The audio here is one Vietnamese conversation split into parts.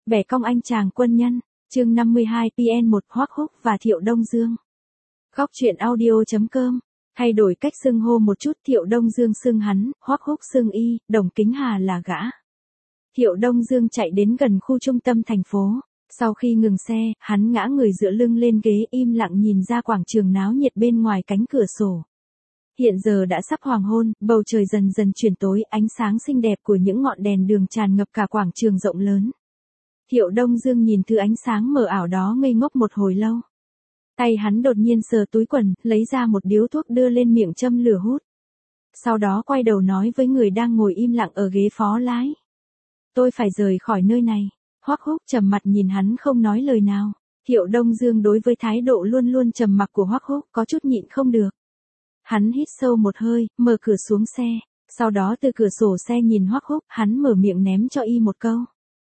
Bẻ cong anh chàng quân nhân, chương 52 PN1 Hoắc Húc và Thiệu Đông Dương. Góc truyện audio.com, thay đổi cách xưng hô một chút, Thiệu Đông Dương xưng hắn, Hoắc Húc xưng y, Đồng Kính Hà là gã. Thiệu Đông Dương chạy đến gần khu trung tâm thành phố, sau khi ngừng xe, hắn ngã người dựa lưng lên ghế im lặng nhìn ra quảng trường náo nhiệt bên ngoài cánh cửa sổ. Hiện giờ đã sắp hoàng hôn, bầu trời dần dần chuyển tối, ánh sáng xinh đẹp của những ngọn đèn đường tràn ngập cả quảng trường rộng lớn. Thiệu Đông Dương nhìn thứ ánh sáng mờ ảo đó ngây ngốc một hồi lâu. Tay hắn đột nhiên sờ túi quần, lấy ra một điếu thuốc đưa lên miệng châm lửa hút. Sau đó quay đầu nói với người đang ngồi im lặng ở ghế phó lái. Tôi phải rời khỏi nơi này. Hoắc Húc trầm mặt nhìn hắn không nói lời nào. Thiệu Đông Dương đối với thái độ luôn luôn trầm mặc của Hoắc Húc có chút nhịn không được. Hắn hít sâu một hơi, mở cửa xuống xe. Sau đó từ cửa sổ xe nhìn Hoắc Húc, hắn mở miệng ném cho y một câu.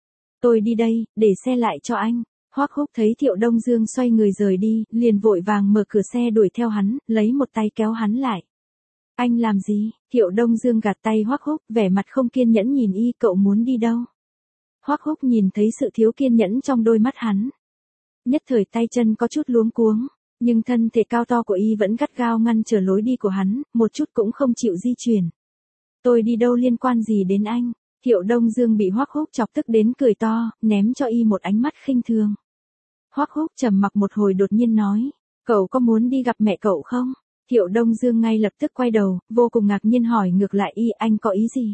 Tôi đi đây, để xe lại cho anh. Hoắc Húc thấy Thiệu Đông Dương xoay người rời đi, liền vội vàng mở cửa xe đuổi theo hắn, lấy một tay kéo hắn lại. Anh làm gì? Thiệu Đông Dương gạt tay Hoắc Húc, vẻ mặt không kiên nhẫn nhìn y, cậu muốn đi đâu? Hoắc Húc nhìn thấy sự thiếu kiên nhẫn trong đôi mắt hắn. Nhất thời tay chân có chút luống cuống, nhưng thân thể cao to của y vẫn gắt gao ngăn trở lối đi của hắn, một chút cũng không chịu di chuyển. Tôi đi đâu liên quan gì đến anh? Thiệu Đông Dương bị Hoắc Húc chọc tức đến cười to, ném cho y một ánh mắt khinh thường. Hoắc Húc trầm mặc một hồi đột nhiên nói, cậu có muốn đi gặp mẹ cậu không? Thiệu Đông Dương ngay lập tức quay đầu, vô cùng ngạc nhiên hỏi ngược lại y, anh có ý gì?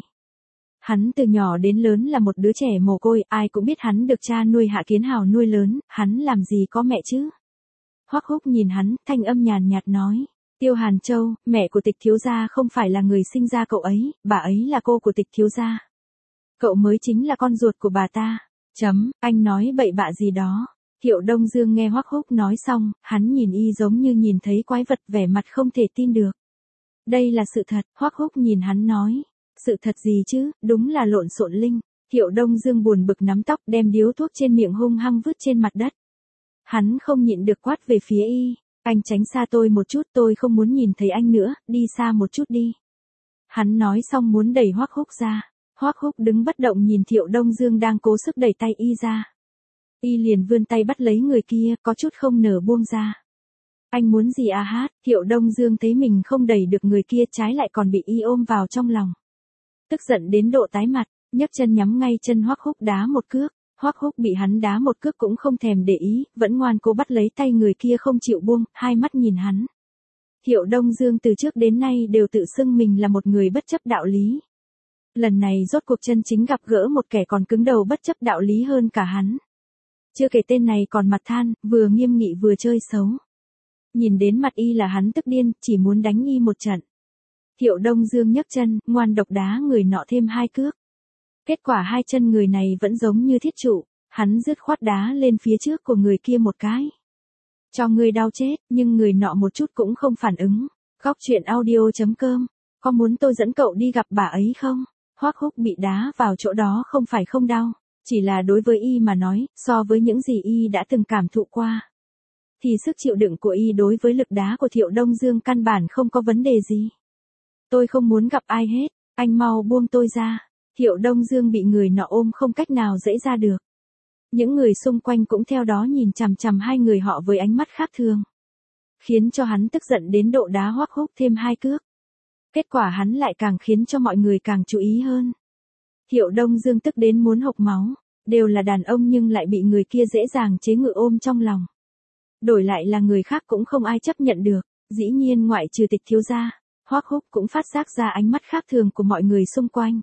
Hắn từ nhỏ đến lớn là một đứa trẻ mồ côi, ai cũng biết hắn được cha nuôi Hạ Kiến Hào nuôi lớn, hắn làm gì có mẹ chứ? Hoắc Húc nhìn hắn, thanh âm nhàn nhạt nói, Tiêu Hàn Châu, mẹ của Tịch thiếu gia không phải là người sinh ra cậu ấy, bà ấy là cô của Tịch thiếu gia. Cậu mới chính là con ruột của bà ta. Anh nói bậy bạ gì đó. Thiệu Đông Dương nghe Hoắc Húc nói xong, hắn nhìn y giống như nhìn thấy quái vật, vẻ mặt không thể tin được. Đây là sự thật. Hoắc Húc nhìn hắn nói, sự thật gì chứ, đúng là lộn xộn linh. Thiệu Đông Dương buồn bực nắm tóc, đem điếu thuốc trên miệng hung hăng vứt trên mặt đất. Hắn không nhịn được quát về phía y, anh tránh xa tôi một chút, tôi không muốn nhìn thấy anh nữa, đi xa một chút đi. Hắn nói xong muốn đẩy Hoắc Húc ra. Hoắc Húc đứng bất động nhìn Thiệu Đông Dương đang cố sức đẩy tay y ra. Y liền vươn tay bắt lấy người kia, có chút không nở buông ra. Anh muốn gì à hát? Thiệu Đông Dương thấy mình không đẩy được người kia, trái lại còn bị y ôm vào trong lòng. Tức giận đến độ tái mặt, nhấc chân nhắm ngay chân Hoắc Húc đá một cước. Hoắc Húc bị hắn đá một cước cũng không thèm để ý, vẫn ngoan cố bắt lấy tay người kia không chịu buông, hai mắt nhìn hắn. Thiệu Đông Dương từ trước đến nay đều tự xưng mình là một người bất chấp đạo lý. Lần này rốt cuộc chân chính gặp gỡ một kẻ còn cứng đầu bất chấp đạo lý hơn cả hắn. Chưa kể tên này còn mặt than, vừa nghiêm nghị vừa chơi xấu. Nhìn đến mặt y là hắn tức điên, chỉ muốn đánh y một trận. Thiệu Đông Dương nhấc chân, ngoan độc đá người nọ thêm hai cước. Kết quả hai chân người này vẫn giống như thiết trụ, hắn dứt khoát đá lên phía trước của người kia một cái. Cho người đau chết, nhưng người nọ một chút cũng không phản ứng. Góc truyện audio.com, có muốn tôi dẫn cậu đi gặp bà ấy không? Hoắc Húc bị đá vào chỗ đó không phải không đau, chỉ là đối với y mà nói, so với những gì y đã từng cảm thụ qua, thì sức chịu đựng của y đối với lực đá của Thiệu Đông Dương căn bản không có vấn đề gì. Tôi không muốn gặp ai hết, anh mau buông tôi ra. Thiệu Đông Dương bị người nọ ôm không cách nào dãy ra được. Những người xung quanh cũng theo đó nhìn chằm chằm hai người họ với ánh mắt khác thường, khiến cho hắn tức giận đến độ đá Hoắc Húc thêm hai cước. Kết quả hắn lại càng khiến cho mọi người càng chú ý hơn. Thiệu Đông Dương tức đến muốn hộc máu, đều là đàn ông nhưng lại bị người kia dễ dàng chế ngự ôm trong lòng. Đổi lại là người khác cũng không ai chấp nhận được, dĩ nhiên ngoại trừ Tịch thiếu gia. Hoắc Húc cũng phát giác ra ánh mắt khác thường của mọi người xung quanh.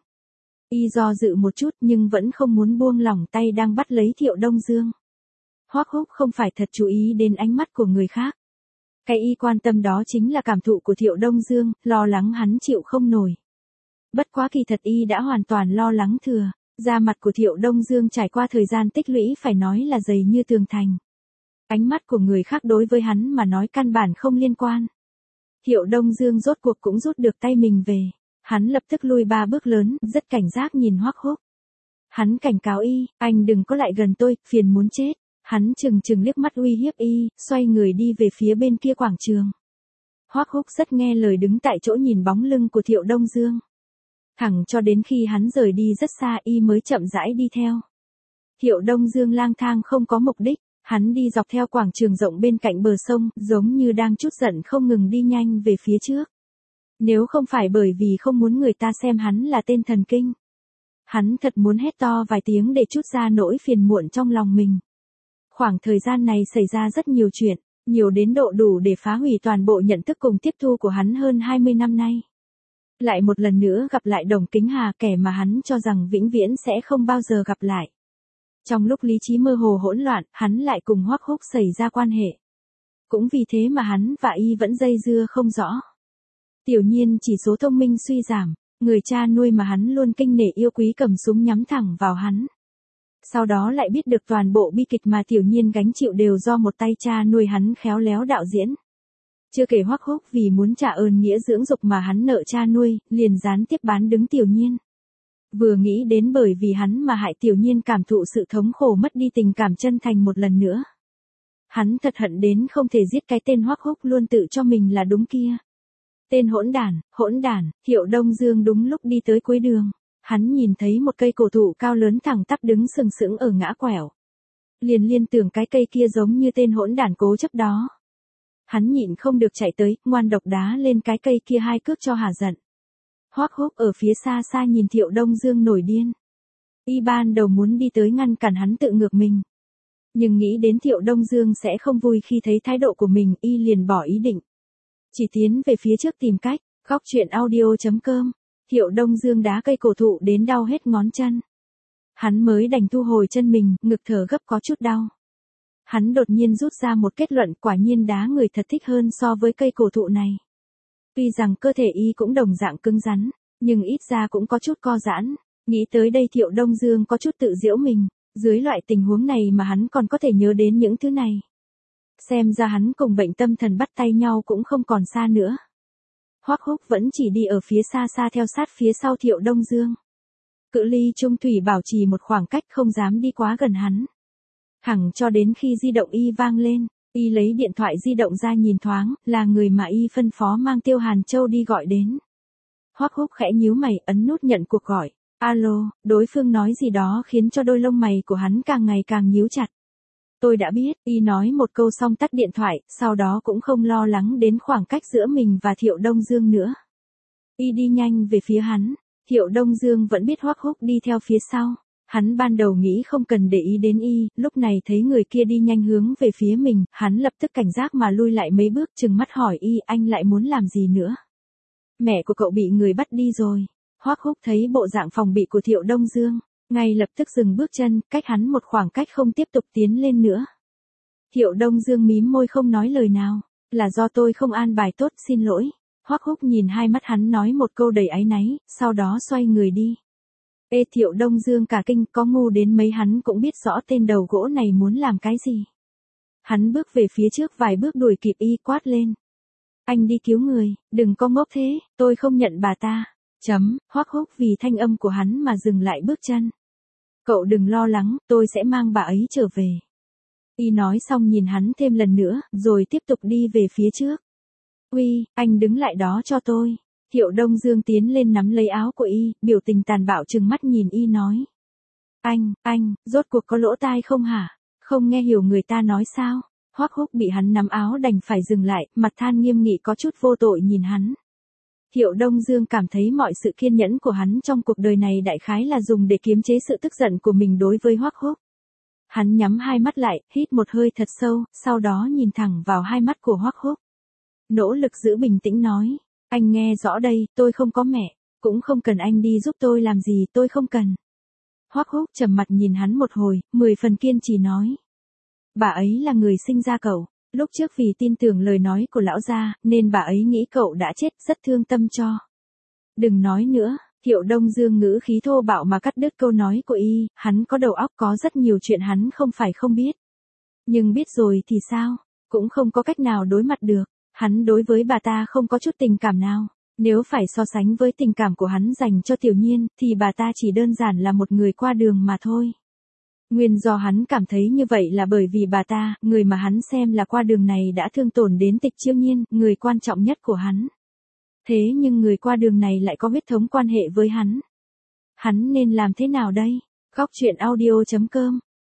Y do dự một chút nhưng vẫn không muốn buông lỏng tay đang bắt lấy Thiệu Đông Dương. Hoắc Húc không phải thật chú ý đến ánh mắt của người khác. Cái y quan tâm đó chính là cảm thụ của Thiệu Đông Dương, lo lắng hắn chịu không nổi. Bất quá kỳ thật y đã hoàn toàn lo lắng thừa, da mặt của Thiệu Đông Dương trải qua thời gian tích lũy phải nói là dày như tường thành. Ánh mắt của người khác đối với hắn mà nói căn bản không liên quan. Thiệu Đông Dương rốt cuộc cũng rút được tay mình về, hắn lập tức lui 3 bước lớn, rất cảnh giác nhìn Hoắc Húc. Hắn cảnh cáo y, anh đừng có lại gần tôi, phiền muốn chết. Hắn chừng liếc mắt uy hiếp y, xoay người đi về phía bên kia quảng trường. Hoắc Húc rất nghe lời đứng tại chỗ nhìn bóng lưng của Thiệu Đông Dương. Thẳng cho đến khi hắn rời đi rất xa y mới chậm rãi đi theo. Thiệu Đông Dương lang thang không có mục đích, hắn đi dọc theo quảng trường rộng bên cạnh bờ sông, giống như đang trút giận không ngừng đi nhanh về phía trước. Nếu không phải bởi vì không muốn người ta xem hắn là tên thần kinh, hắn thật muốn hét to vài tiếng để trút ra nỗi phiền muộn trong lòng mình. Khoảng thời gian này xảy ra rất nhiều chuyện, nhiều đến độ đủ để phá hủy toàn bộ nhận thức cùng tiếp thu của hắn hơn 20 năm nay. Lại một lần nữa gặp lại Đồng Kính Hà, kẻ mà hắn cho rằng vĩnh viễn sẽ không bao giờ gặp lại. Trong lúc lý trí mơ hồ hỗn loạn, hắn lại cùng Hoắc Húc xảy ra quan hệ. Cũng vì thế mà hắn và y vẫn dây dưa không rõ. Tiểu Nhiên chỉ số thông minh suy giảm, người cha nuôi mà hắn luôn kinh nể yêu quý cầm súng nhắm thẳng vào hắn. Sau đó lại biết được toàn bộ bi kịch mà Tiểu Nhiên gánh chịu đều do một tay cha nuôi hắn khéo léo đạo diễn. Chưa kể Hoắc Húc vì muốn trả ơn nghĩa dưỡng dục mà hắn nợ cha nuôi, liền gián tiếp bán đứng Tiểu Nhiên. Vừa nghĩ đến bởi vì hắn mà hại Tiểu Nhiên cảm thụ sự thống khổ mất đi tình cảm chân thành một lần nữa. Hắn thật hận đến không thể giết cái tên Hoắc Húc luôn tự cho mình là đúng kia. Tên hỗn đản, Thiệu Đông Dương đúng lúc đi tới cuối đường. Hắn nhìn thấy một cây cổ thụ cao lớn thẳng tắp đứng sừng sững ở ngã quẹo. Liền liên tưởng cái cây kia giống như tên hỗn đản cố chấp đó. Hắn nhịn không được chạy tới, ngoan độc đá lên cái cây kia 2 cước cho hả giận. Hoắc Húc ở phía xa xa nhìn Thiệu Đông Dương nổi điên. Y ban đầu muốn đi tới ngăn cản hắn tự ngược mình. Nhưng nghĩ đến Thiệu Đông Dương sẽ không vui khi thấy thái độ của mình, y liền bỏ ý định. Chỉ tiến về phía trước tìm cách. Góc truyện audio.com. Thiệu Đông Dương đá cây cổ thụ đến đau hết ngón chân. Hắn mới đành thu hồi chân mình, ngực thở gấp có chút đau. Hắn đột nhiên rút ra một kết luận, quả nhiên đá người thật thích hơn so với cây cổ thụ này. Tuy rằng cơ thể y cũng đồng dạng cứng rắn, nhưng ít ra cũng có chút co giãn. Nghĩ tới đây Thiệu Đông Dương có chút tự giễu mình, dưới loại tình huống này mà hắn còn có thể nhớ đến những thứ này. Xem ra hắn cùng bệnh tâm thần bắt tay nhau cũng không còn xa nữa. Hoắc Húc vẫn chỉ đi ở phía xa xa theo sát phía sau Thiệu Đông Dương. Cự ly trung thủy bảo trì một khoảng cách, không dám đi quá gần hắn. Thẳng cho đến khi di động y vang lên, y lấy điện thoại di động ra nhìn thoáng, là người mà y phân phó mang Tiêu Hàn Châu đi gọi đến. Hoắc Húc khẽ nhíu mày, ấn nút nhận cuộc gọi. Alo, đối phương nói gì đó khiến cho đôi lông mày của hắn càng ngày càng nhíu chặt. Tôi đã biết, y nói một câu xong tắt điện thoại, sau đó cũng không lo lắng đến khoảng cách giữa mình và Thiệu Đông Dương nữa. Y đi nhanh về phía hắn, Thiệu Đông Dương vẫn biết Hoắc Húc đi theo phía sau. Hắn ban đầu nghĩ không cần để ý đến y, lúc này thấy người kia đi nhanh hướng về phía mình, hắn lập tức cảnh giác mà lui lại mấy bước, trừng mắt hỏi y, anh lại muốn làm gì nữa? Mẹ của cậu bị người bắt đi rồi. Hoắc Húc thấy bộ dạng phòng bị của Thiệu Đông Dương, ngay lập tức dừng bước chân, cách hắn một khoảng cách không tiếp tục tiến lên nữa. Thiệu Đông Dương mím môi không nói lời nào, là do tôi không an bài tốt, xin lỗi. Hoắc Húc nhìn hai mắt hắn nói một câu đầy áy náy, sau đó xoay người đi. Thiệu Đông Dương cả kinh, có ngu đến mấy hắn cũng biết rõ tên đầu gỗ này muốn làm cái gì. Hắn bước về phía trước vài bước đuổi kịp y, quát lên. Anh đi cứu người, đừng có ngốc thế, tôi không nhận bà ta. Hoắc Húc vì thanh âm của hắn mà dừng lại bước chân. Cậu đừng lo lắng, tôi sẽ mang bà ấy trở về. Y nói xong nhìn hắn thêm lần nữa, rồi tiếp tục đi về phía trước. Uy, anh đứng lại đó cho tôi. Thiệu Đông Dương tiến lên nắm lấy áo của y, biểu tình tàn bạo trừng mắt nhìn y nói. Anh, rốt cuộc có lỗ tai không hả? Không nghe hiểu người ta nói sao? Hoắc Húc bị hắn nắm áo đành phải dừng lại, mặt than nghiêm nghị có chút vô tội nhìn hắn. Thiệu Đông Dương cảm thấy mọi sự kiên nhẫn của hắn trong cuộc đời này đại khái là dùng để kiềm chế sự tức giận của mình đối với Hoắc Húc. Hắn nhắm hai mắt lại, hít một hơi thật sâu, sau đó nhìn thẳng vào hai mắt của Hoắc Húc. Nỗ lực giữ bình tĩnh nói, anh nghe rõ đây, tôi không có mẹ, cũng không cần anh đi giúp tôi làm gì, tôi không cần. Hoắc Húc trầm mặt nhìn hắn một hồi, 10 phần kiên trì nói. Bà ấy là người sinh ra cậu, lúc trước vì tin tưởng lời nói của lão gia, nên bà ấy nghĩ cậu đã chết, rất thương tâm cho. Đừng nói nữa. Thiệu Đông Dương ngữ khí thô bạo mà cắt đứt câu nói của y, hắn có đầu óc, có rất nhiều chuyện hắn không phải không biết. Nhưng biết rồi thì sao, cũng không có cách nào đối mặt được, hắn đối với bà ta không có chút tình cảm nào, nếu phải so sánh với tình cảm của hắn dành cho Tiểu Nhiên, thì bà ta chỉ đơn giản là một người qua đường mà thôi. Nguyên do hắn cảm thấy như vậy là bởi vì bà ta, người mà hắn xem là qua đường này đã thương tổn đến Tịch Chiêu Nhiên, người quan trọng nhất của hắn. Thế nhưng người qua đường này lại có huyết thống quan hệ với hắn. Hắn nên làm thế nào đây? Góc truyện audio.com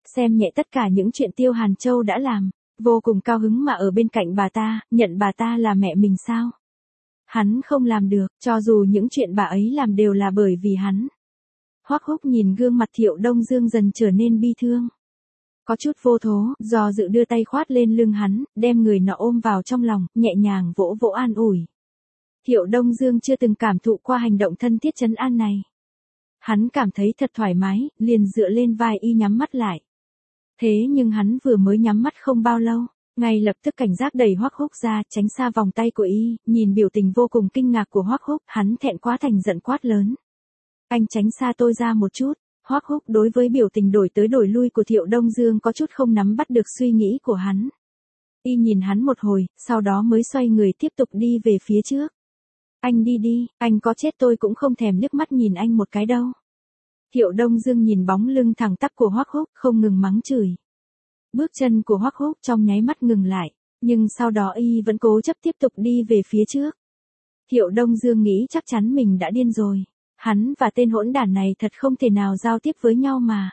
xem nhẹ tất cả những chuyện Tiêu Hàn Châu đã làm, vô cùng cao hứng mà ở bên cạnh bà ta, nhận bà ta là mẹ mình sao? Hắn không làm được, cho dù những chuyện bà ấy làm đều là bởi vì hắn. Hoắc Húc nhìn gương mặt Thiệu Đông Dương dần trở nên bi thương. Có chút vô thố, do dự đưa tay khoát lên lưng hắn, đem người nọ ôm vào trong lòng, nhẹ nhàng vỗ vỗ an ủi. Thiệu Đông Dương chưa từng cảm thụ qua hành động thân thiết trấn an này. Hắn cảm thấy thật thoải mái, liền dựa lên vai y nhắm mắt lại. Thế nhưng hắn vừa mới nhắm mắt không bao lâu, ngay lập tức cảnh giác đẩy Hoắc Húc ra, tránh xa vòng tay của y, nhìn biểu tình vô cùng kinh ngạc của Hoắc Húc, hắn thẹn quá thành giận quát lớn. Anh tránh xa tôi ra một chút. Hoắc Húc đối với biểu tình đổi tới đổi lui của Thiệu Đông Dương có chút không nắm bắt được suy nghĩ của hắn. Y nhìn hắn một hồi, sau đó mới xoay người tiếp tục đi về phía trước. Anh đi đi, anh có chết tôi cũng không thèm liếc mắt nhìn anh một cái đâu. Thiệu Đông Dương nhìn bóng lưng thẳng tắp của Hoắc Húc, không ngừng mắng chửi. Bước chân của Hoắc Húc trong nháy mắt ngừng lại, nhưng sau đó y vẫn cố chấp tiếp tục đi về phía trước. Thiệu Đông Dương nghĩ chắc chắn mình đã điên rồi. Hắn và tên hỗn đản này thật không thể nào giao tiếp với nhau mà.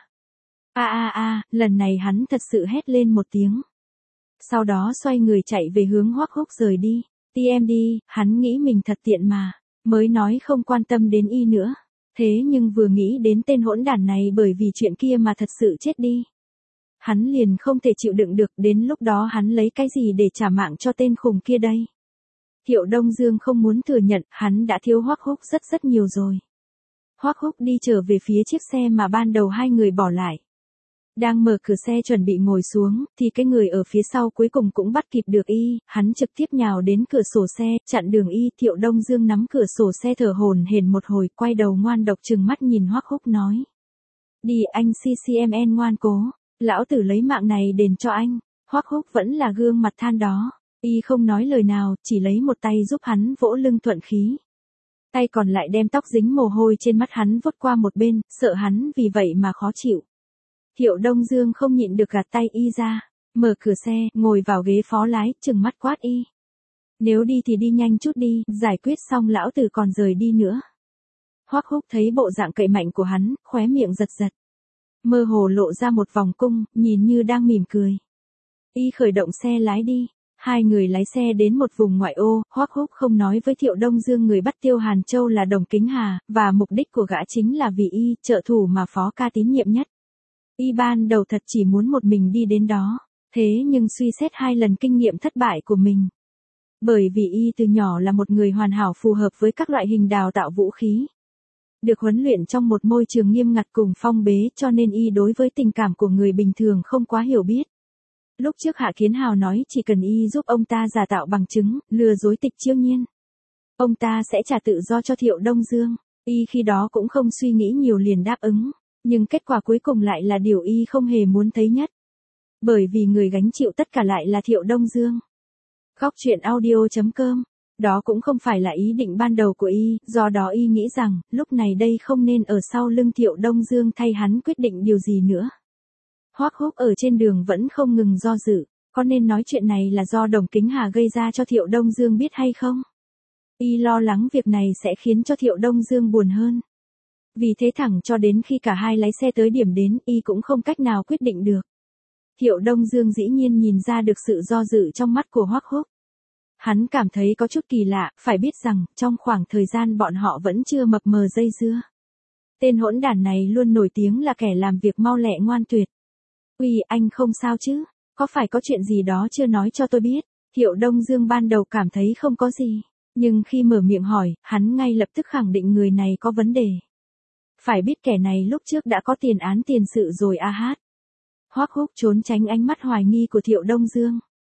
Lần này hắn thật sự hét lên một tiếng. Sau đó xoay người chạy về hướng Hoắc Húc rời đi. Em đi, hắn nghĩ mình thật tiện mà, mới nói không quan tâm đến y nữa. Thế nhưng vừa nghĩ đến tên hỗn đản này bởi vì chuyện kia mà thật sự chết đi. Hắn liền không thể chịu đựng được, đến lúc đó hắn lấy cái gì để trả mạng cho tên khùng kia đây. Thiệu Đông Dương không muốn thừa nhận, hắn đã thiếu Hoắc Húc rất rất nhiều rồi. Hoắc Húc đi trở về phía chiếc xe mà ban đầu hai người bỏ lại. Đang mở cửa xe chuẩn bị ngồi xuống, thì cái người ở phía sau cuối cùng cũng bắt kịp được y, hắn trực tiếp nhào đến cửa sổ xe, chặn đường y. Thiệu Đông Dương nắm cửa sổ xe thở hổn hển một hồi, quay đầu ngoan độc trừng mắt nhìn Hoắc Húc nói. Đi anh CCMN ngoan cố, lão tử lấy mạng này đền cho anh. Hoắc Húc vẫn là gương mặt than đó, y không nói lời nào, chỉ lấy một tay giúp hắn vỗ lưng thuận khí. Tay còn lại đem tóc dính mồ hôi trên mắt hắn vuốt qua một bên, sợ hắn vì vậy mà khó chịu. Thiệu Đông Dương không nhịn được gạt tay y ra, mở cửa xe, ngồi vào ghế phó lái, trừng mắt quát y. Nếu đi thì đi nhanh chút đi, giải quyết xong lão tử còn rời đi nữa. Hoắc Húc thấy bộ dạng cậy mạnh của hắn, khóe miệng giật giật. Mơ hồ lộ ra một vòng cung, nhìn như đang mỉm cười. Y khởi động xe lái đi. Hai người lái xe đến một vùng ngoại ô, Hoắc Húc không nói với Thiệu Đông Dương người bắt Tiêu Hàn Châu là Đồng Kính Hà, và mục đích của gã chính là vì y, trợ thủ mà Phó Ca tín nhiệm nhất. Y ban đầu thật chỉ muốn một mình đi đến đó, thế nhưng suy xét hai lần kinh nghiệm thất bại của mình. Bởi vì y từ nhỏ là một người hoàn hảo phù hợp với các loại hình đào tạo vũ khí. Được huấn luyện trong một môi trường nghiêm ngặt cùng phong bế cho nên y đối với tình cảm của người bình thường không quá hiểu biết. Lúc trước Hạ Kiến Hào nói chỉ cần y giúp ông ta giả tạo bằng chứng, lừa dối Tịch Chiêu Nhiên, ông ta sẽ trả tự do cho Thiệu Đông Dương. Y khi đó cũng không suy nghĩ nhiều liền đáp ứng, nhưng kết quả cuối cùng lại là điều y không hề muốn thấy nhất. Bởi vì người gánh chịu tất cả lại là Thiệu Đông Dương. Góc truyện audio.com. Đó cũng không phải là ý định ban đầu của y, do đó y nghĩ rằng, lúc này đây không nên ở sau lưng Thiệu Đông Dương thay hắn quyết định điều gì nữa. Hoắc Húc ở trên đường vẫn không ngừng do dự, có nên nói chuyện này là do Đồng Kính Hà gây ra cho Thiệu Đông Dương biết hay không? Y lo lắng việc này sẽ khiến cho Thiệu Đông Dương buồn hơn. Vì thế thẳng cho đến khi cả hai lái xe tới điểm đến, y cũng không cách nào quyết định được. Thiệu Đông Dương dĩ nhiên nhìn ra được sự do dự trong mắt của Hoắc Húc. Hắn cảm thấy có chút kỳ lạ, phải biết rằng, trong khoảng thời gian bọn họ vẫn chưa mập mờ dây dưa. Tên hỗn đản này luôn nổi tiếng là kẻ làm việc mau lẹ ngoan tuyệt. Uy, anh không sao chứ? Có phải có chuyện gì đó chưa nói cho tôi biết? Thiệu Đông Dương ban đầu cảm thấy không có gì. Nhưng khi mở miệng hỏi, hắn ngay lập tức khẳng định người này có vấn đề. Phải biết kẻ này lúc trước đã có tiền án tiền sự rồi a hát. Hoắc Húc trốn tránh ánh mắt hoài nghi của Thiệu Đông Dương.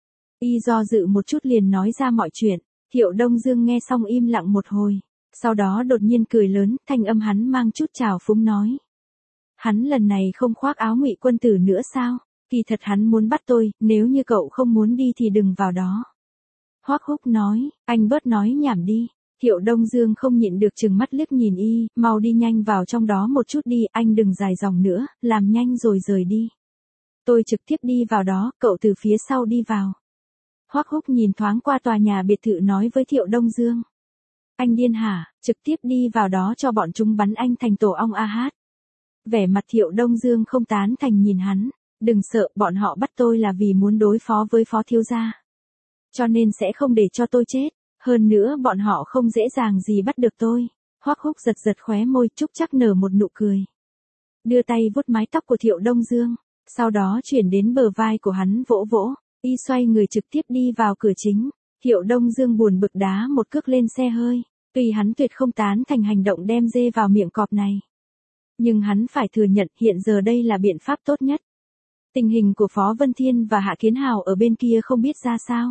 Y do dự một chút liền nói ra mọi chuyện. Thiệu Đông Dương nghe xong im lặng một hồi. Sau đó đột nhiên cười lớn, thanh âm hắn mang chút trào phúng nói. Hắn lần này không khoác áo Ngụy quân tử nữa sao? Kỳ thật hắn muốn bắt tôi, nếu như cậu không muốn đi thì đừng vào đó. Hoắc Húc nói, anh bớt nói nhảm đi. Thiệu Đông Dương không nhịn được trừng mắt liếc nhìn y, mau đi nhanh vào trong đó một chút đi, anh đừng dài dòng nữa, làm nhanh rồi rời đi. Tôi trực tiếp đi vào đó, cậu từ phía sau đi vào. Hoắc Húc nhìn thoáng qua tòa nhà biệt thự nói với Thiệu Đông Dương. Anh điên hả, trực tiếp đi vào đó cho bọn chúng bắn anh thành tổ ong a hát. Vẻ mặt Thiệu Đông Dương không tán thành nhìn hắn. đừng sợ, bọn họ bắt tôi là vì muốn đối phó với Phó thiếu gia. Cho nên sẽ không để cho tôi chết, hơn nữa bọn họ không dễ dàng gì bắt được tôi. Hoắc Húc giật giật khóe môi, Trúc Trắc nở một nụ cười. Đưa tay vuốt mái tóc của Thiệu Đông Dương, sau đó chuyển đến bờ vai của hắn vỗ vỗ, y xoay người trực tiếp đi vào cửa chính. Thiệu Đông Dương buồn bực đá một cước lên xe hơi, tuy hắn tuyệt không tán thành hành động đem dê vào miệng cọp này. Nhưng hắn phải thừa nhận hiện giờ đây là biện pháp tốt nhất. Tình hình của Phó Vân Thiên và Hạ Kiến Hào ở bên kia không biết ra sao.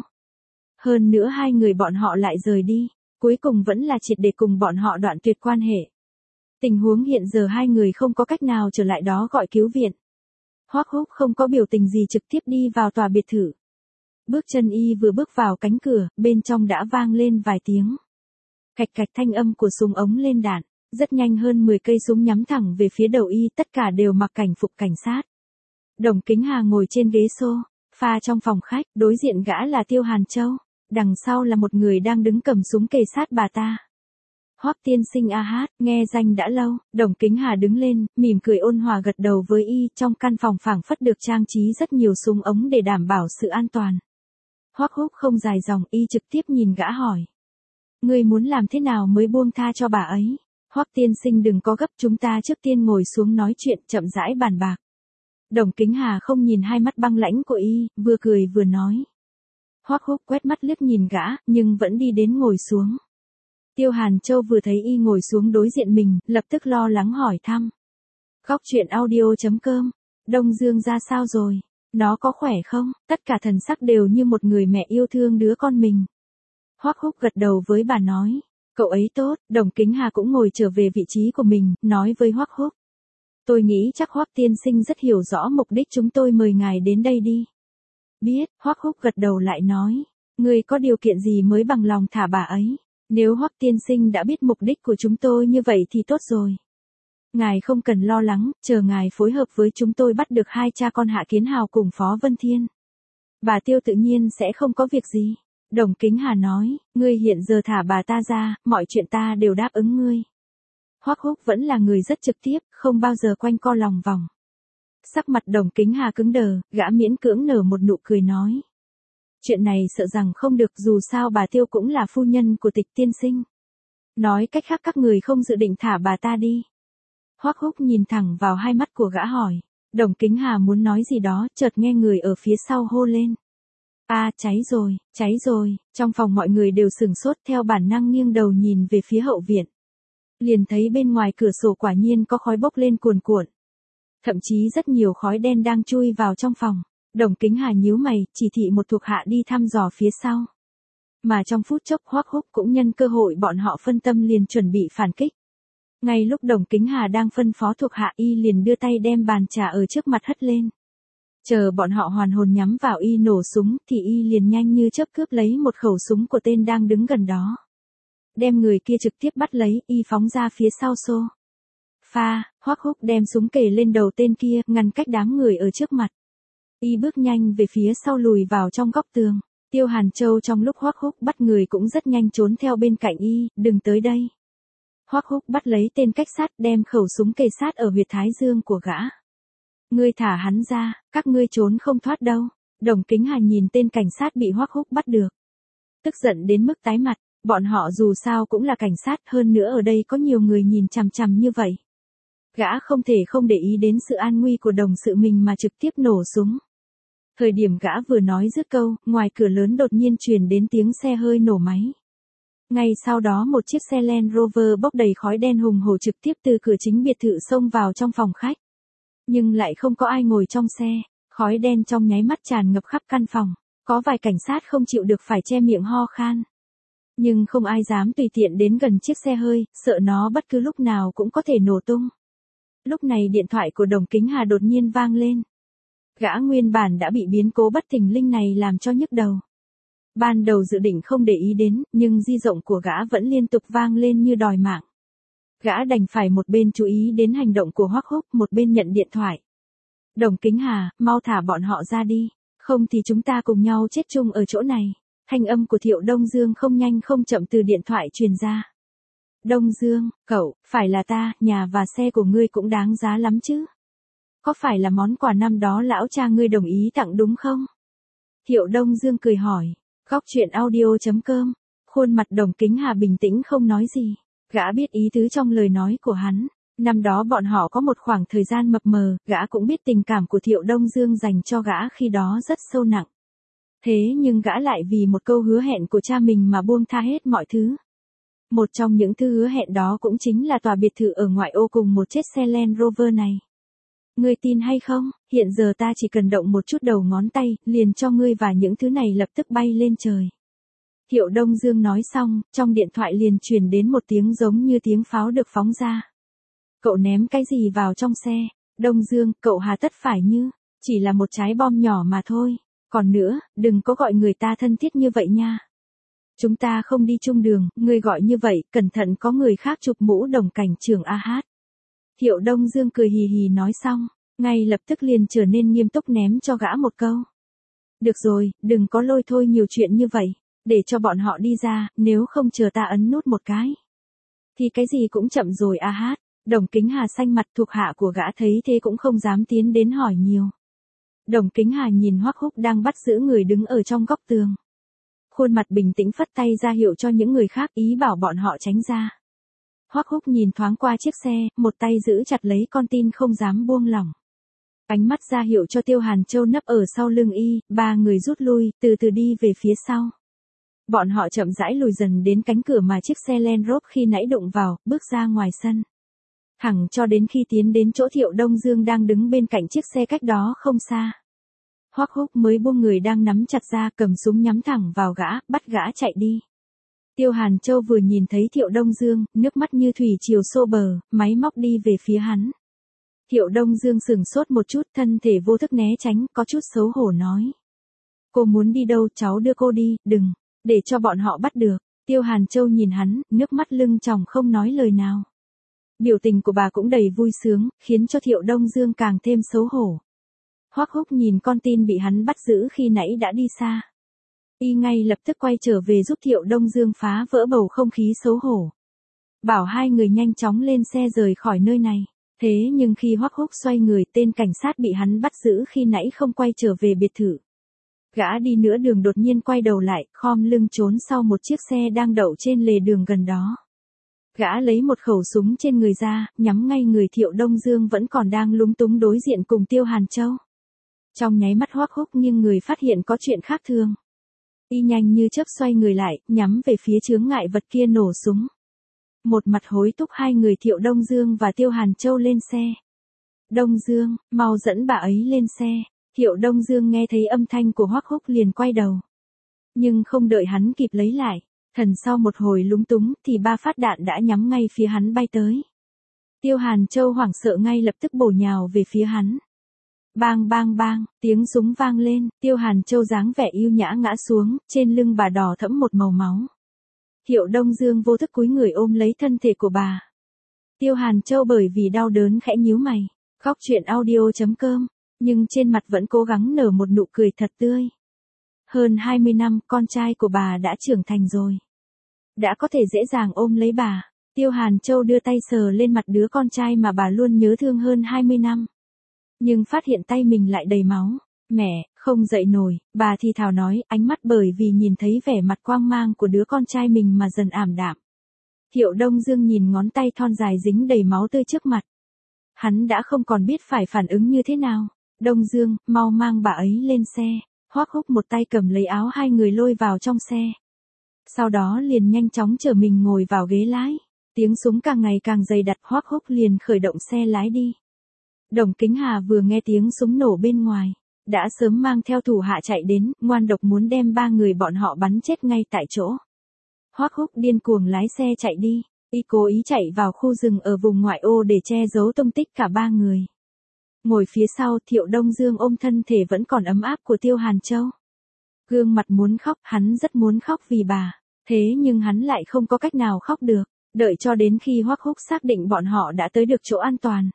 Hơn nữa hai người bọn họ lại rời đi, cuối cùng vẫn là triệt để cùng bọn họ đoạn tuyệt quan hệ. Tình huống hiện giờ hai người không có cách nào trở lại đó gọi cứu viện. Hoắc Húc không có biểu tình gì trực tiếp đi vào tòa biệt thự. Bước chân y vừa bước vào cánh cửa, bên trong đã vang lên vài tiếng. Cạch cạch thanh âm của súng ống lên đạn, rất nhanh hơn 10 cây súng nhắm thẳng về phía đầu y, tất cả đều mặc cảnh phục cảnh sát. Đồng Kính Hà ngồi trên ghế sofa trong phòng khách, đối diện gã là Tiêu Hàn Châu, đằng sau là một người đang đứng cầm súng kề sát bà ta. Hoắc tiên sinh a hát, nghe danh đã lâu. Đồng Kính Hà đứng lên, mỉm cười ôn hòa gật đầu với y, trong căn phòng phảng phất được trang trí rất nhiều súng ống để đảm bảo sự an toàn. Hoắc Húc không dài dòng, y trực tiếp nhìn gã hỏi. Ngươi muốn làm thế nào mới buông tha cho bà ấy? Hoắc tiên sinh đừng có gấp, chúng ta trước tiên ngồi xuống nói chuyện, chậm rãi bàn bạc. Đồng Kính Hà không nhìn hai mắt băng lãnh của y, vừa cười vừa nói. Hoắc Húc quét mắt liếc nhìn gã, nhưng vẫn đi đến ngồi xuống. Tiêu Hàn Châu vừa thấy y ngồi xuống đối diện mình, lập tức lo lắng hỏi thăm. Góc truyện audio.com, Đông Dương ra sao rồi? Nó có khỏe không? Tất cả thần sắc đều như một người mẹ yêu thương đứa con mình. Hoắc Húc gật đầu với bà nói. Cậu ấy tốt. Đồng Kính Hà cũng ngồi trở về vị trí của mình, nói với Hoắc Húc. Tôi nghĩ chắc Hoắc tiên sinh rất hiểu rõ mục đích chúng tôi mời ngài đến đây đi. Biết. Hoắc Húc gật đầu lại nói. Ngươi có điều kiện gì mới bằng lòng thả bà ấy? Nếu Hoắc tiên sinh đã biết mục đích của chúng tôi như vậy thì tốt rồi. Ngài không cần lo lắng, chờ ngài phối hợp với chúng tôi bắt được hai cha con Hạ Kiến Hào cùng Phó Vân Thiên. Bà Tiêu tự nhiên sẽ không có việc gì. Đồng Kính Hà nói, ngươi hiện giờ thả bà ta ra, mọi chuyện ta đều đáp ứng ngươi. Hoắc Húc vẫn là người rất trực tiếp, không bao giờ quanh co lòng vòng. Sắc mặt Đồng Kính Hà cứng đờ, gã miễn cưỡng nở một nụ cười nói. Chuyện này sợ rằng không được, dù sao bà Tiêu cũng là phu nhân của Tịch tiên sinh. Nói cách khác các người không dự định thả bà ta đi. Hoắc Húc nhìn thẳng vào hai mắt của gã hỏi. Đồng Kính Hà muốn nói gì đó, chợt nghe người ở phía sau hô lên. Cháy rồi, trong phòng mọi người đều sửng sốt theo bản năng nghiêng đầu nhìn về phía hậu viện. Liền thấy bên ngoài cửa sổ quả nhiên có khói bốc lên cuồn cuộn. Thậm chí rất nhiều khói đen đang chui vào trong phòng. Đồng Kính Hà nhíu mày, chỉ thị một thuộc hạ đi thăm dò phía sau. Mà trong phút chốc Hoắc Húc cũng nhân cơ hội bọn họ phân tâm liền chuẩn bị phản kích. Ngay lúc Đồng Kính Hà đang phân phó thuộc hạ, y liền đưa tay đem bàn trà ở trước mặt hất lên. Chờ bọn họ hoàn hồn nhắm vào y nổ súng thì y liền nhanh như chớp cướp lấy một khẩu súng của tên đang đứng gần đó. Đem người kia trực tiếp bắt lấy, y phóng ra phía sau xô. Hoắc Húc đem súng kề lên đầu tên kia, ngăn cách đám người ở trước mặt. Y bước nhanh về phía sau lùi vào trong góc tường. Tiêu Hàn Châu trong lúc Hoắc Húc bắt người cũng rất nhanh trốn theo bên cạnh y, đừng tới đây. Hoắc Húc bắt lấy tên cách sát, đem khẩu súng kề sát ở huyệt thái dương của gã. Ngươi thả hắn ra, các ngươi trốn không thoát đâu. Đồng Kính Hà nhìn tên cảnh sát bị Hoắc Húc bắt được. Tức giận đến mức tái mặt, bọn họ dù sao cũng là cảnh sát, hơn nữa ở đây có nhiều người nhìn chằm chằm như vậy. Gã không thể không để ý đến sự an nguy của đồng sự mình mà trực tiếp nổ súng. Thời điểm gã vừa nói dứt câu, ngoài cửa lớn đột nhiên truyền đến tiếng xe hơi nổ máy. Ngay sau đó một chiếc xe Land Rover bốc đầy khói đen hùng hổ trực tiếp từ cửa chính biệt thự xông vào trong phòng khách. Nhưng lại không có ai ngồi trong xe, khói đen trong nháy mắt tràn ngập khắp căn phòng. Có vài cảnh sát không chịu được phải che miệng ho khan. Nhưng không ai dám tùy tiện đến gần chiếc xe hơi, sợ nó bất cứ lúc nào cũng có thể nổ tung. Lúc này điện thoại của Đồng Kính Hà đột nhiên vang lên. Gã nguyên bản đã bị biến cố bất thình lình này làm cho nhức đầu. Ban đầu dự định không để ý đến, nhưng di động của gã vẫn liên tục vang lên như đòi mạng. Gã đành phải một bên chú ý đến hành động của Hoắc Húc, một bên nhận điện thoại. Đồng Kính Hà, mau thả bọn họ ra đi, không thì chúng ta cùng nhau chết chung ở chỗ này. Thanh âm của Thiệu Đông Dương không nhanh không chậm từ điện thoại truyền ra. Đông Dương, cậu, phải là ta, nhà và xe của ngươi cũng đáng giá lắm chứ. Có phải là món quà năm đó lão cha ngươi đồng ý tặng đúng không? Thiệu Đông Dương cười hỏi. Góc truyện audio.com. Khuôn mặt Đồng Kính Hà bình tĩnh không nói gì. Gã biết ý tứ trong lời nói của hắn. Năm đó bọn họ có một khoảng thời gian mập mờ, gã cũng biết tình cảm của Thiệu Đông Dương dành cho gã khi đó rất sâu nặng. Thế nhưng gã lại vì một câu hứa hẹn của cha mình mà buông tha hết mọi thứ. Một trong những thứ hứa hẹn đó cũng chính là tòa biệt thự ở ngoại ô cùng một chiếc xe Land Rover này. Ngươi tin hay không, hiện giờ ta chỉ cần động một chút đầu ngón tay, liền cho ngươi và những thứ này lập tức bay lên trời. Thiệu Đông Dương nói xong, trong điện thoại liền truyền đến một tiếng giống như tiếng pháo được phóng ra. Cậu ném cái gì vào trong xe? Đông Dương, cậu hà tất phải như, chỉ là một trái bom nhỏ mà thôi. Còn nữa, đừng có gọi người ta thân thiết như vậy nha. Chúng ta không đi chung đường, ngươi gọi như vậy, cẩn thận có người khác chụp mũ đồng cảnh trưởng AH. Thiệu Đông Dương cười hì hì nói xong, ngay lập tức liền trở nên nghiêm túc ném cho gã một câu. Được rồi, đừng có lôi thôi nhiều chuyện như vậy, để cho bọn họ đi ra, nếu không chờ ta ấn nút một cái. Thì cái gì cũng chậm rồi AH. Đồng Kính Hà xanh mặt, thuộc hạ của gã thấy thế cũng không dám tiến đến hỏi nhiều. Đồng Kính Hà nhìn Hoắc Húc đang bắt giữ người đứng ở trong góc tường. Khuôn mặt bình tĩnh phất tay ra hiệu cho những người khác, ý bảo bọn họ tránh ra. Hoắc Húc nhìn thoáng qua chiếc xe, một tay giữ chặt lấy con tin không dám buông lỏng. Ánh mắt ra hiệu cho Tiêu Hàn Châu nấp ở sau lưng y, ba người rút lui, từ từ đi về phía sau. Bọn họ chậm rãi lùi dần đến cánh cửa mà chiếc xe Land Rover khi nãy đụng vào, bước ra ngoài sân. Thẳng cho đến khi tiến đến chỗ Thiệu Đông Dương đang đứng bên cạnh chiếc xe cách đó không xa. Hoắc Húc mới buông người đang nắm chặt ra, cầm súng nhắm thẳng vào gã, bắt gã chạy đi. Tiêu Hàn Châu vừa nhìn thấy Thiệu Đông Dương, nước mắt như thủy triều xô bờ, máy móc đi về phía hắn. Thiệu Đông Dương sửng sốt một chút, thân thể vô thức né tránh, có chút xấu hổ nói. Cô muốn đi đâu, cháu đưa cô đi, đừng, để cho bọn họ bắt được. Tiêu Hàn Châu nhìn hắn, nước mắt lưng tròng không nói lời nào. Biểu tình của bà cũng đầy vui sướng, khiến cho Thiệu Đông Dương càng thêm xấu hổ. Hoắc Húc nhìn con tin bị hắn bắt giữ khi nãy đã đi xa. Y ngay lập tức quay trở về giúp Thiệu Đông Dương phá vỡ bầu không khí xấu hổ. Bảo hai người nhanh chóng lên xe rời khỏi nơi này. Thế nhưng khi Hoắc Húc xoay người, tên cảnh sát bị hắn bắt giữ khi nãy không quay trở về biệt thự. Gã đi nửa đường đột nhiên quay đầu lại, khom lưng trốn sau một chiếc xe đang đậu trên lề đường gần đó. Gã lấy một khẩu súng trên người ra, nhắm ngay người Thiệu Đông Dương vẫn còn đang lúng túng đối diện cùng Tiêu Hàn Châu. Trong nháy mắt Hoắc Húc nhưng người phát hiện có chuyện khác thường. Y nhanh như chớp xoay người lại, nhắm về phía chướng ngại vật kia nổ súng. Một mặt hối thúc hai người Thiệu Đông Dương và Tiêu Hàn Châu lên xe. Đông Dương, mau dẫn bà ấy lên xe. Thiệu Đông Dương nghe thấy âm thanh của Hoắc Húc liền quay đầu. Nhưng không đợi hắn kịp lấy lại, thần sau một hồi lúng túng thì ba phát đạn đã nhắm ngay phía hắn bay tới. Tiêu Hàn Châu hoảng sợ ngay lập tức bổ nhào về phía hắn. Bang bang bang, tiếng súng vang lên, Tiêu Hàn Châu dáng vẻ yêu nhã ngã xuống, trên lưng bà đỏ thẫm một màu máu. Thiệu Đông Dương vô thức cúi người ôm lấy thân thể của bà. Tiêu Hàn Châu bởi vì đau đớn khẽ nhíu mày. Góc truyện audio.com, nhưng trên mặt vẫn cố gắng nở một nụ cười thật tươi. Hơn 20 năm, con trai của bà đã trưởng thành rồi. Đã có thể dễ dàng ôm lấy bà. Tiêu Hàn Châu đưa tay sờ lên mặt đứa con trai mà bà luôn nhớ thương hơn 20 năm. Nhưng phát hiện tay mình lại đầy máu. Mẹ, không dậy nổi, bà thì thào nói, ánh mắt bởi vì nhìn thấy vẻ mặt quang mang của đứa con trai mình mà dần ảm đạm. Thiệu Đông Dương nhìn ngón tay thon dài dính đầy máu tươi trước mặt. Hắn đã không còn biết phải phản ứng như thế nào. Đông Dương, mau mang bà ấy lên xe. Hoắc Húc một tay cầm lấy áo hai người lôi vào trong xe. Sau đó liền nhanh chóng chở mình ngồi vào ghế lái. Tiếng súng càng ngày càng dày đặc, Hoắc Húc liền khởi động xe lái đi. Đồng Kính Hà vừa nghe tiếng súng nổ bên ngoài, đã sớm mang theo thủ hạ chạy đến, ngoan độc muốn đem ba người bọn họ bắn chết ngay tại chỗ. Hoắc Húc điên cuồng lái xe chạy đi, y cố ý chạy vào khu rừng ở vùng ngoại ô để che giấu tung tích cả ba người. Ngồi phía sau, Thiệu Đông Dương ôm thân thể vẫn còn ấm áp của Tiêu Hàn Châu. Gương mặt muốn khóc, hắn rất muốn khóc vì bà, thế nhưng hắn lại không có cách nào khóc được, đợi cho đến khi Hoắc Húc xác định bọn họ đã tới được chỗ an toàn.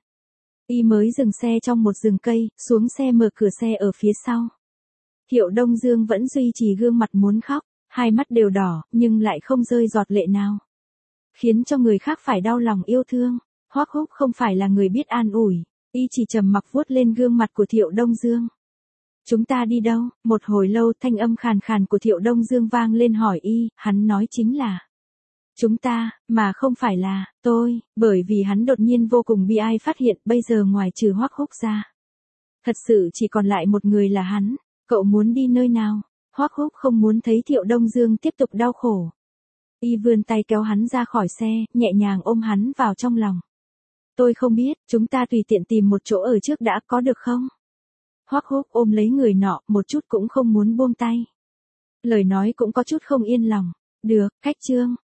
Y mới dừng xe trong một rừng cây, xuống xe mở cửa xe ở phía sau. Thiệu Đông Dương vẫn duy trì gương mặt muốn khóc, hai mắt đều đỏ, nhưng lại không rơi giọt lệ nào. Khiến cho người khác phải đau lòng yêu thương. Hoắc Húc không phải là người biết an ủi, Y chỉ trầm mặc vuốt lên gương mặt của Thiệu Đông Dương. Chúng ta đi đâu? Một hồi lâu thanh âm khàn khàn của Thiệu Đông Dương vang lên hỏi y, hắn nói chính là chúng ta, mà không phải là tôi, bởi vì hắn đột nhiên vô cùng bi ai phát hiện bây giờ ngoài trừ Hoắc Húc ra. Thật sự chỉ còn lại một người là hắn, cậu muốn đi nơi nào? Hoắc Húc không muốn thấy Thiệu Đông Dương tiếp tục đau khổ. Y vươn tay kéo hắn ra khỏi xe, nhẹ nhàng ôm hắn vào trong lòng. Tôi không biết, chúng ta tùy tiện tìm một chỗ ở trước đã có được không? Hoắc Húc ôm lấy người nọ, một chút cũng không muốn buông tay. Lời nói cũng có chút không yên lòng. Được, khách trương.